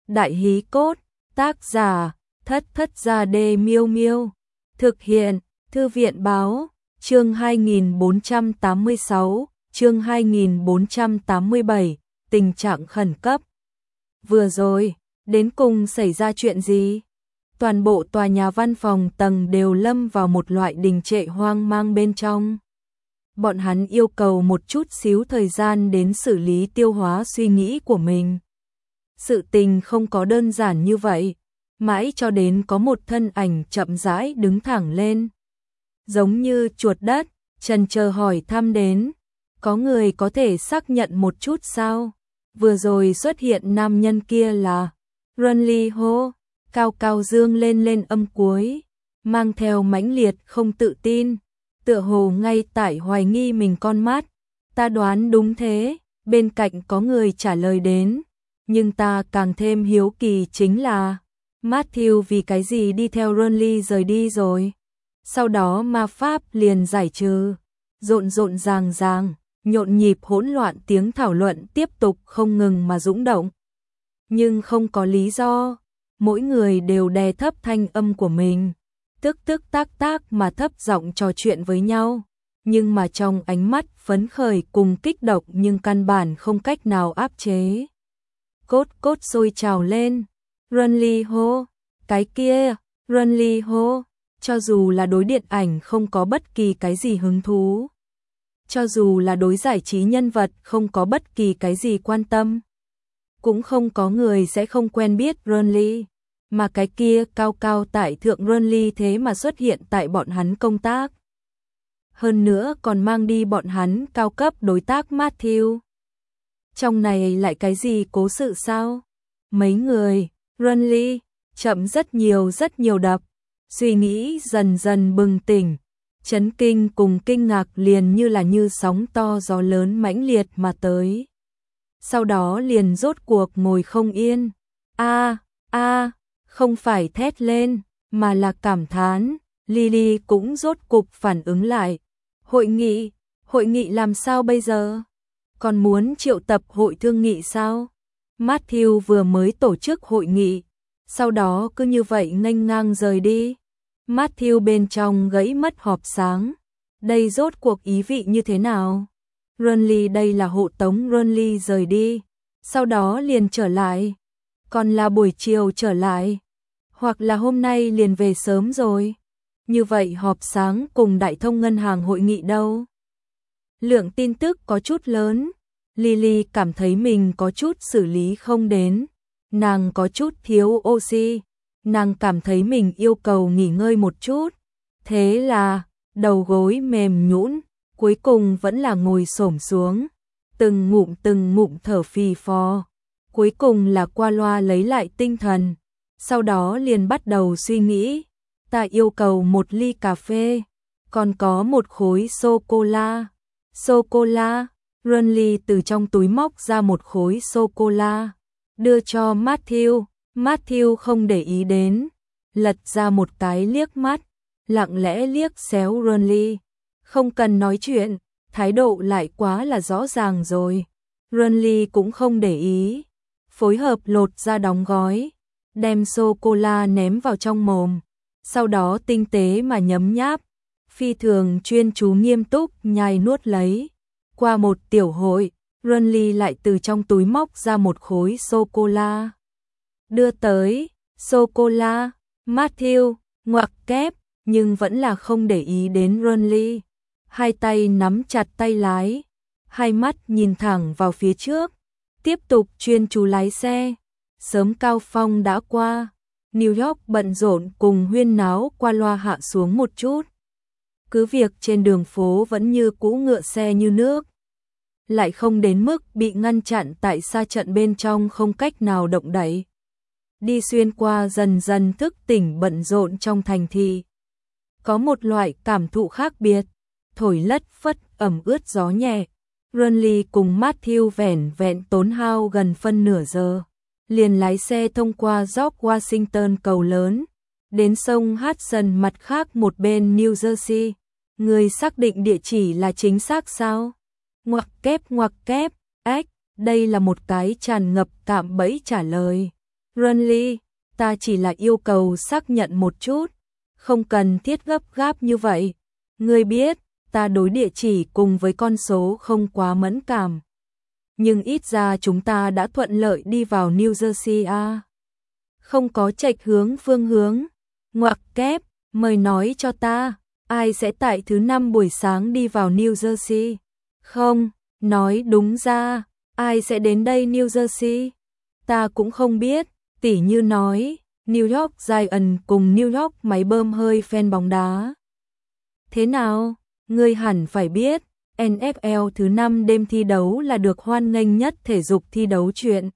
Đại hí cốt, tác giả, Thất Thất Gia Đê Miêu Miêu. Thực hiện, Thư viện báo, chương 2486, chương 2487, tình trạng khẩn cấp. Vừa rồi, đến cùng xảy ra chuyện gì? Toàn bộ tòa nhà văn phòng tầng đều lâm vào một loại đình trệ hoang mang bên trong. Bọn hắn yêu cầu một chút xíu thời gian đến xử lý tiêu hóa suy nghĩ của mình. Sự tình không có đơn giản như vậy, mãi cho đến có một thân ảnh chậm rãi đứng thẳng lên. Giống như chuột đất, chần chờ hỏi thăm đến, có người có thể xác nhận một chút sao? Vừa rồi xuất hiện nam nhân kia là Runly Ho, cao cao dương lên âm cuối, mang theo mãnh liệt không tự tin, tựa hồ ngay tại hoài nghi mình con mắt. Ta đoán đúng thế, bên cạnh có người trả lời đến, nhưng ta càng thêm hiếu kỳ chính là Matthew vì cái gì đi theo Runly rời đi rồi. Sau đó ma pháp liền giải trừ, rộn ràng, nhộn nhịp hỗn loạn tiếng thảo luận tiếp tục không ngừng mà dũng động. Nhưng không có lý do, mỗi người đều đè thấp thanh âm của mình, tức tác mà thấp giọng trò chuyện với nhau, nhưng mà trong ánh mắt phấn khởi cùng kích động nhưng căn bản không cách nào áp chế. Cốt sôi trào lên, Runly Ho, cái kia, Runly Ho, cho dù là đối điện ảnh không có bất kỳ cái gì hứng thú, cho dù là đối giải trí nhân vật không có bất kỳ cái gì quan tâm, cũng không có người sẽ không quen biết Runly, mà cái kia cao cao tại thượng Runly thế mà xuất hiện tại bọn hắn công tác. Hơn nữa còn mang đi bọn hắn cao cấp đối tác Matthew. Trong này lại cái gì cố sự sao? Mấy người, Runly, chậm rất nhiều đập, suy nghĩ dần bừng tỉnh, chấn kinh cùng kinh ngạc liền như sóng to gió lớn mãnh liệt mà tới. Sau đó liền rốt cuộc ngồi không yên, không phải thét lên, mà là cảm thán. Lily cũng rốt cục phản ứng lại. Hội nghị làm sao bây giờ? Còn muốn triệu tập hội thương nghị sao? Matthew vừa mới tổ chức hội nghị, sau đó cứ như vậy nghênh ngang rời đi. Matthew bên trong gãy mất họp sáng. Đây rốt cuộc ý vị như thế nào? Runly đây là hộ tống Runly rời đi, sau đó liền trở lại. Còn là buổi chiều trở lại, hoặc là hôm nay liền về sớm rồi. Như vậy họp sáng cùng Đại thông ngân hàng hội nghị đâu? Lượng tin tức có chút lớn, Lily cảm thấy mình có chút xử lý không đến, nàng có chút thiếu oxy, nàng cảm thấy mình yêu cầu nghỉ ngơi một chút. Thế là, đầu gối mềm nhũn, cuối cùng vẫn là ngồi xổm xuống, từng ngụm thở phì phò. Cuối cùng là qua loa lấy lại tinh thần, sau đó liền bắt đầu suy nghĩ. Ta yêu cầu một ly cà phê, còn có một khối sô-cô-la. Sô-cô-la, Runly từ trong túi móc ra một khối sô-cô-la, đưa cho Matthew. Matthew không để ý đến, lật ra một cái liếc mắt, lặng lẽ liếc xéo Runly. Không cần nói chuyện, thái độ lại quá là rõ ràng rồi. Runly cũng không để ý, phối hợp lột ra đóng gói, đem sô-cô-la ném vào trong mồm, sau đó tinh tế mà nhấm nháp, phi thường chuyên chú nghiêm túc nhai nuốt lấy. Qua một tiểu hội, Runly lại từ trong túi móc ra một khối sô-cô-la, đưa tới. Sô-cô-la, Matthew ngoặc kép, nhưng vẫn là không để ý đến Runly. Hai tay nắm chặt tay lái, hai mắt nhìn thẳng vào phía trước, tiếp tục chuyên chú lái xe. Sớm cao phong đã qua, New York bận rộn cùng huyên náo qua loa hạ xuống một chút. Cứ việc trên đường phố vẫn như cũ ngựa xe như nước, lại không đến mức bị ngăn chặn tại xa trận bên trong không cách nào động đậy. Đi xuyên qua dần thức tỉnh bận rộn trong thành thị, có một loại cảm thụ khác biệt, thổi lất phất ẩm ướt gió nhẹ. Runly cùng Matthew vẹn tốn hao gần phân nửa giờ, liền lái xe thông qua George Washington cầu lớn, đến sông Hudson mặt khác một bên New Jersey. Người xác định địa chỉ là chính xác sao? Ngoặc kép, ách, đây là một cái tràn ngập cạm bẫy trả lời. Runly, ta chỉ là yêu cầu xác nhận một chút, không cần thiết gấp gáp như vậy. Ngươi biết, ta đối địa chỉ cùng với con số không quá mẫn cảm. Nhưng ít ra chúng ta đã thuận lợi đi vào New Jersey à. Không có chệch hướng phương hướng. Ngoặc kép, mời nói cho ta, ai sẽ tại thứ 5 buổi sáng đi vào New Jersey? Không, nói đúng ra, ai sẽ đến đây New Jersey? Ta cũng không biết, tỉ như nói, New York Giants cùng New York máy bơm hơi fan bóng đá. Thế nào, ngươi hẳn phải biết, NFL thứ 5 đêm thi đấu là được hoan nghênh nhất thể dục thi đấu chuyện.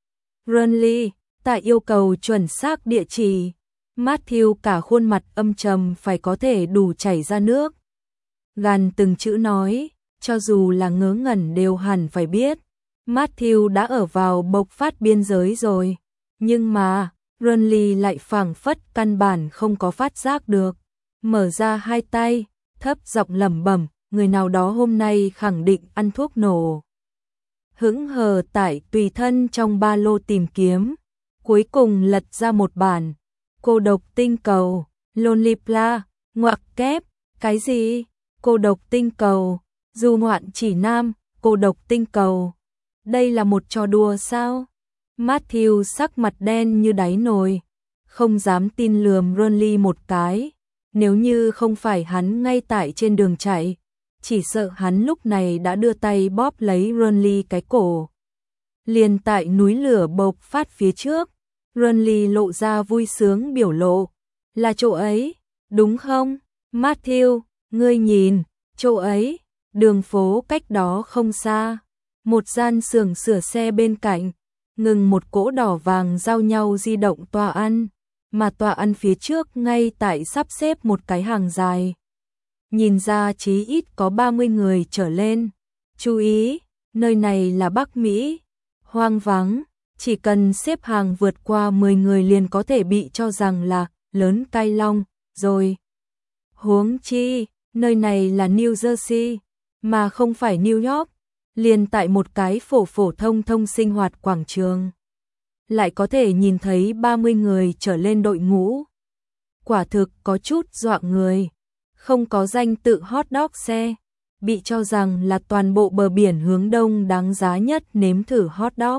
Runly, ta yêu cầu chuẩn xác địa chỉ. Matthew cả khuôn mặt âm trầm phải có thể đủ chảy ra nước. Gàn từng chữ nói, cho dù là ngớ ngẩn đều hẳn phải biết. Matthew đã ở vào bộc phát biên giới rồi. Nhưng mà, Runly lại phảng phất căn bản không có phát giác được. Mở ra hai tay, thấp giọng lẩm bẩm, người nào đó hôm nay khẳng định ăn thuốc nổ. Hững hờ tải tùy thân trong ba lô tìm kiếm. Cuối cùng lật ra một bản. Cô độc tinh cầu, Lonely Pla, ngoặc kép, cái gì? Cô độc tinh cầu, du ngoạn chỉ nam, cô độc tinh cầu. Đây là một trò đùa sao? Matthew sắc mặt đen như đáy nồi, không dám tin lườm Runly một cái. Nếu như không phải hắn ngay tại trên đường chạy, chỉ sợ hắn lúc này đã đưa tay bóp lấy Runly cái cổ. Liền tại núi lửa bộc phát phía trước, Runly lộ ra vui sướng biểu lộ. Là chỗ ấy, đúng không? Matthew, ngươi nhìn, chỗ ấy, đường phố cách đó không xa. Một gian xưởng sửa xe bên cạnh, ngừng một cỗ đỏ vàng giao nhau di động tòa ăn. Mà tòa ăn phía trước ngay tại sắp xếp một cái hàng dài. Nhìn ra chí ít có 30 người trở lên. Chú ý, nơi này là Bắc Mỹ, hoang vắng, chỉ cần xếp hàng vượt qua 10 người liền có thể bị cho rằng là lớn cai long, rồi. Huống chi, nơi này là New Jersey, mà không phải New York, liền tại một cái phổ thông sinh hoạt quảng trường. Lại có thể nhìn thấy 30 người trở lên đội ngũ. Quả thực có chút dọa người. Không có danh tự hot dog xe, bị cho rằng là toàn bộ bờ biển hướng đông đáng giá nhất nếm thử hot dog.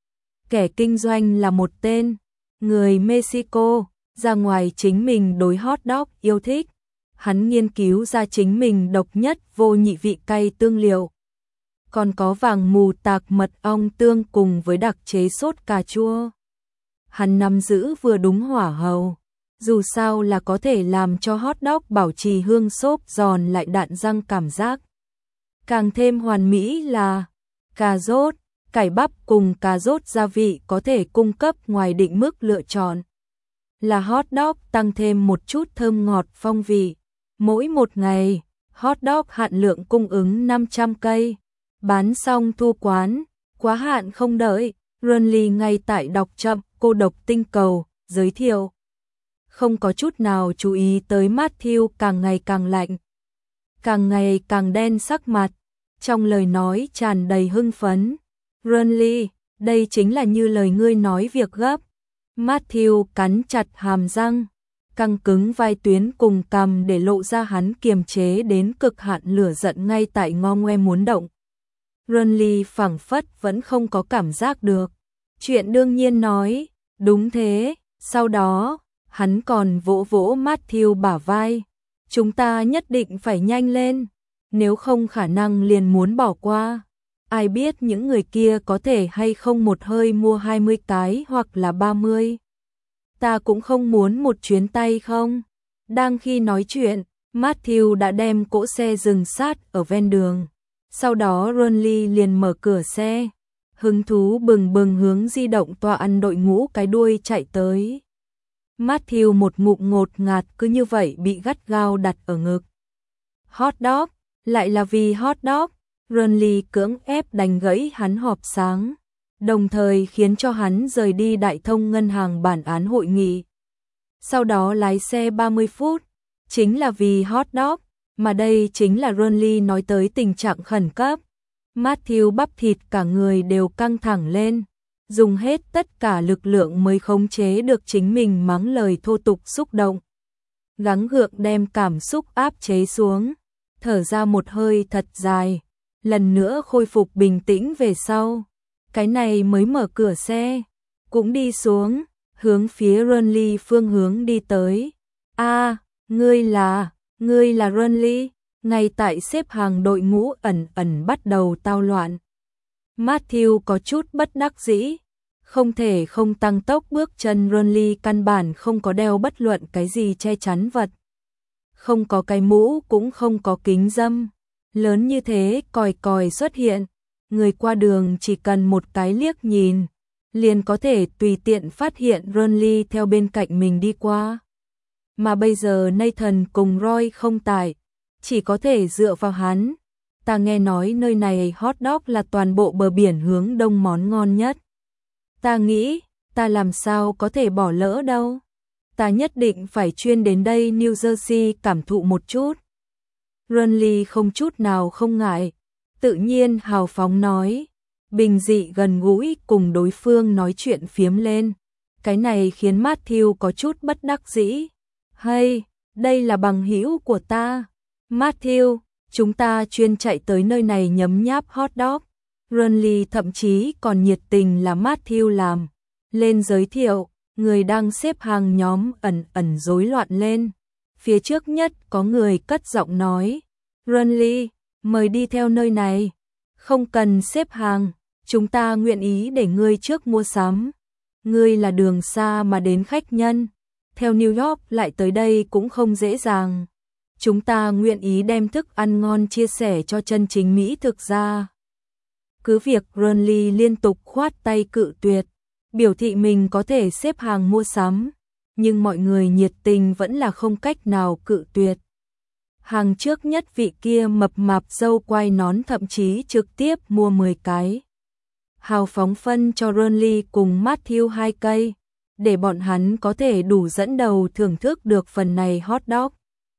Kẻ kinh doanh là một tên người Mexico, ra ngoài chính mình đối hot dog yêu thích. Hắn nghiên cứu ra chính mình độc nhất vô nhị vị cay tương liệu. Còn có vàng mù tạc mật ong tương cùng với đặc chế sốt cà chua. Hắn nắm giữ vừa đúng hỏa hầu, dù sao là có thể làm cho hot dog bảo trì hương xốp giòn lại đạn răng cảm giác. Càng thêm hoàn mỹ là cà rốt, cải bắp cùng cà rốt gia vị có thể cung cấp ngoài định mức lựa chọn. Là hot dog tăng thêm một chút thơm ngọt phong vị. Mỗi một ngày, hot dog hạn lượng cung ứng 500 cây. Bán xong thu quán, quá hạn không đợi. Runly ngay tại đọc chậm cô độc tinh cầu, giới thiệu. Không có chút nào chú ý tới Matthew càng ngày càng lạnh, càng ngày càng đen sắc mặt, trong lời nói tràn đầy hưng phấn. Runly, đây chính là như lời ngươi nói việc gấp. Matthew cắn chặt hàm răng, căng cứng vai tuyến cùng cằm để lộ ra hắn kiềm chế đến cực hạn lửa giận ngay tại ngo ngoe muốn động. Runly phảng phất vẫn không có cảm giác được. Chuyện đương nhiên nói, đúng thế, sau đó, hắn còn vỗ vỗ Matthew bả vai. Chúng ta nhất định phải nhanh lên, nếu không khả năng liền muốn bỏ qua. Ai biết những người kia có thể hay không một hơi mua 20 cái hoặc là 30. Ta cũng không muốn một chuyến tay không. Đang khi nói chuyện, Matthew đã đem cỗ xe dừng sát ở ven đường. Sau đó Runly liền mở cửa xe, hứng thú bừng bừng hướng di động tòa ăn đội ngũ cái đuôi chạy tới. Matthew một ngụm ngột ngạt cứ như vậy bị gắt gao đặt ở ngực. Hot dog, lại là vì hot dog. Runly cưỡng ép đánh gãy hắn họp sáng, đồng thời khiến cho hắn rời đi Đại Thông ngân hàng bản án hội nghị. Sau đó lái xe 30 phút, chính là vì hot dog, mà đây chính là Runly nói tới tình trạng khẩn cấp. Matthew bắp thịt cả người đều căng thẳng lên, dùng hết tất cả lực lượng mới khống chế được chính mình mắng lời thô tục xúc động. Gắng gượng đem cảm xúc áp chế xuống, thở ra một hơi thật dài, lần nữa khôi phục bình tĩnh về sau. Cái này mới mở cửa xe, cũng đi xuống, hướng phía Renly phương hướng đi tới. Ngươi là Renly. Ngay tại xếp hàng đội ngũ ẩn ẩn bắt đầu tao loạn. Matthew có chút bất đắc dĩ, không thể không tăng tốc bước chân. Renly căn bản không có đeo bất luận cái gì che chắn vật. Không có cái mũ cũng không có kính râm. Lớn như thế còi còi xuất hiện, người qua đường chỉ cần một cái liếc nhìn, liền có thể tùy tiện phát hiện Renly theo bên cạnh mình đi qua. Mà bây giờ Nathan cùng Roy không tại, chỉ có thể dựa vào hắn. Ta nghe nói nơi này hot dog là toàn bộ bờ biển hướng đông món ngon nhất. Ta nghĩ, ta làm sao có thể bỏ lỡ đâu. Ta nhất định phải chuyên đến đây New Jersey cảm thụ một chút. Renly không chút nào không ngại, tự nhiên hào phóng nói, bình dị gần gũi cùng đối phương nói chuyện phiếm lên. Cái này khiến Matthew có chút bất đắc dĩ. Hay, đây là bằng hữu của ta. Matthew, chúng ta chuyên chạy tới nơi này nhấm nháp hot dog. Renly thậm chí còn nhiệt tình là Matthew làm lên giới thiệu, người đang xếp hàng nhóm ẩn ẩn rối loạn lên. Phía trước nhất có người cất giọng nói, Renly, mời đi theo nơi này. Không cần xếp hàng, chúng ta nguyện ý để ngươi trước mua sắm. Ngươi là đường xa mà đến khách nhân, theo New York lại tới đây cũng không dễ dàng. Chúng ta nguyện ý đem thức ăn ngon chia sẻ cho chân chính Mỹ thực ra. Cứ việc Renly liên tục khoát tay cự tuyệt, biểu thị mình có thể xếp hàng mua sắm, nhưng mọi người nhiệt tình vẫn là không cách nào cự tuyệt. Hàng trước nhất vị kia mập mạp râu quai nón thậm chí trực tiếp mua 10 cái. Hào phóng phân cho Renly cùng Matthew 2 cây, để bọn hắn có thể đủ dẫn đầu thưởng thức được phần này hot dog.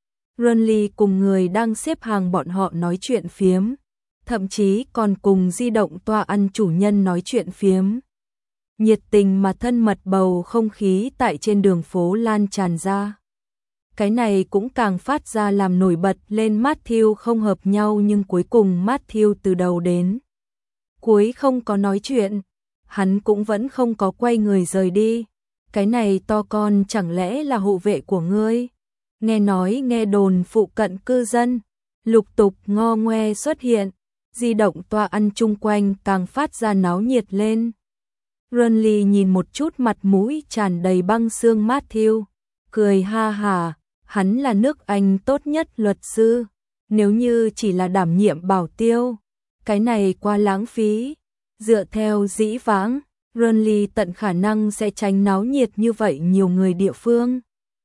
Renly cùng người đang xếp hàng bọn họ nói chuyện phiếm, thậm chí còn cùng di động toa ăn chủ nhân nói chuyện phiếm. Nhiệt tình mà thân mật bầu không khí tại trên đường phố lan tràn ra. Cái này cũng càng phát ra làm nổi bật lên Matthew không hợp nhau, nhưng cuối cùng Matthew từ đầu đến cuối không có nói chuyện, hắn cũng vẫn không có quay người rời đi. Cái này to con chẳng lẽ là hộ vệ của ngươi? Nghe nói nghe đồn phụ cận cư dân lục tục ngo ngoe xuất hiện, di động toa ăn chung quanh càng phát ra náo nhiệt lên. Renly nhìn một chút mặt mũi tràn đầy băng xương Matthew, cười ha hả, hắn là nước Anh tốt nhất luật sư, nếu như chỉ là đảm nhiệm bảo tiêu, cái này quá lãng phí. Dựa theo dĩ vãng, Renly tận khả năng sẽ tránh náo nhiệt như vậy nhiều người địa phương.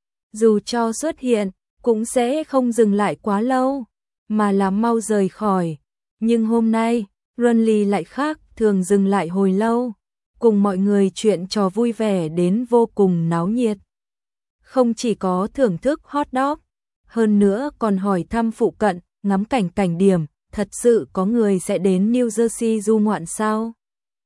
Dù cho xuất hiện, cũng sẽ không dừng lại quá lâu, mà là mau rời khỏi. Nhưng hôm nay, Renly lại khác, thường dừng lại hồi lâu, cùng mọi người chuyện trò vui vẻ đến vô cùng náo nhiệt. Không chỉ có thưởng thức hot dog, hơn nữa còn hỏi thăm phụ cận, ngắm cảnh điểm, thật sự có người sẽ đến New Jersey du ngoạn sao?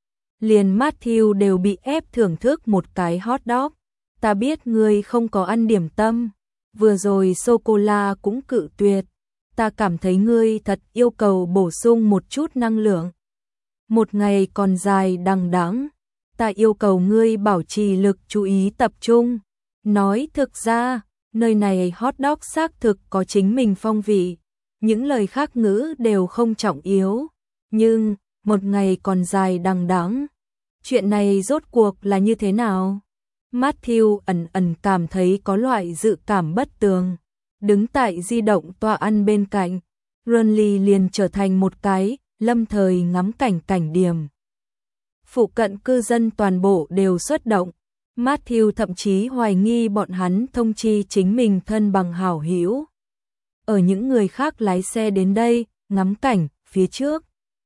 Liền Matthew đều bị ép thưởng thức một cái hot dog. Ta biết ngươi không có ăn điểm tâm, vừa rồi sô-cô-la cũng cự tuyệt. Ta cảm thấy ngươi thật yêu cầu bổ sung một chút năng lượng. Một ngày còn dài đằng đẵng, ta yêu cầu ngươi bảo trì lực chú ý tập trung. Nói thực ra, nơi này hot dog xác thực có chính mình phong vị, những lời khác ngữ đều không trọng yếu. Nhưng, một ngày còn dài đằng đẵng, chuyện này rốt cuộc là như thế nào? Matthew ẩn cảm thấy có loại dự cảm bất tường. Đứng tại di động toa ăn bên cạnh, Renly liền trở thành một cái lâm thời ngắm cảnh điểm. Phụ cận cư dân toàn bộ đều xuất động. Matthew thậm chí hoài nghi bọn hắn thông chi chính mình thân bằng hảo hữu. Ở những người khác lái xe đến đây, ngắm cảnh, phía trước.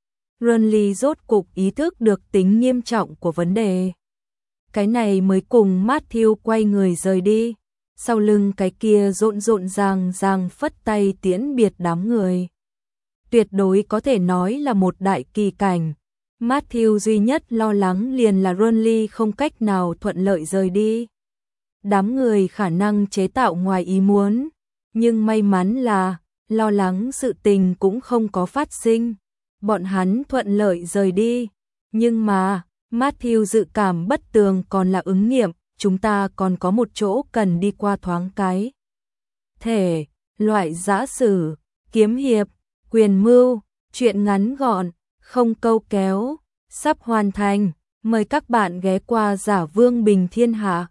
Renly rốt cục ý thức được tính nghiêm trọng của vấn đề. Cái này mới cùng Matthew quay người rời đi. Sau lưng cái kia rộn ràng phất tay tiễn biệt đám người. Tuyệt đối có thể nói là một đại kỳ cảnh. Matthew duy nhất lo lắng liền là Ronly không cách nào thuận lợi rời đi. Đám người khả năng chế tạo ngoài ý muốn, nhưng may mắn là lo lắng sự tình cũng không có phát sinh. Bọn hắn thuận lợi rời đi, nhưng mà Matthew dự cảm bất tường còn là ứng nghiệm, chúng ta còn có một chỗ cần đi qua thoáng cái. Thể, loại giã sử, kiếm hiệp, quyền mưu, chuyện ngắn gọn, không câu kéo, sắp hoàn thành, mời các bạn ghé qua Giả Vương Bình Thiên Hạ.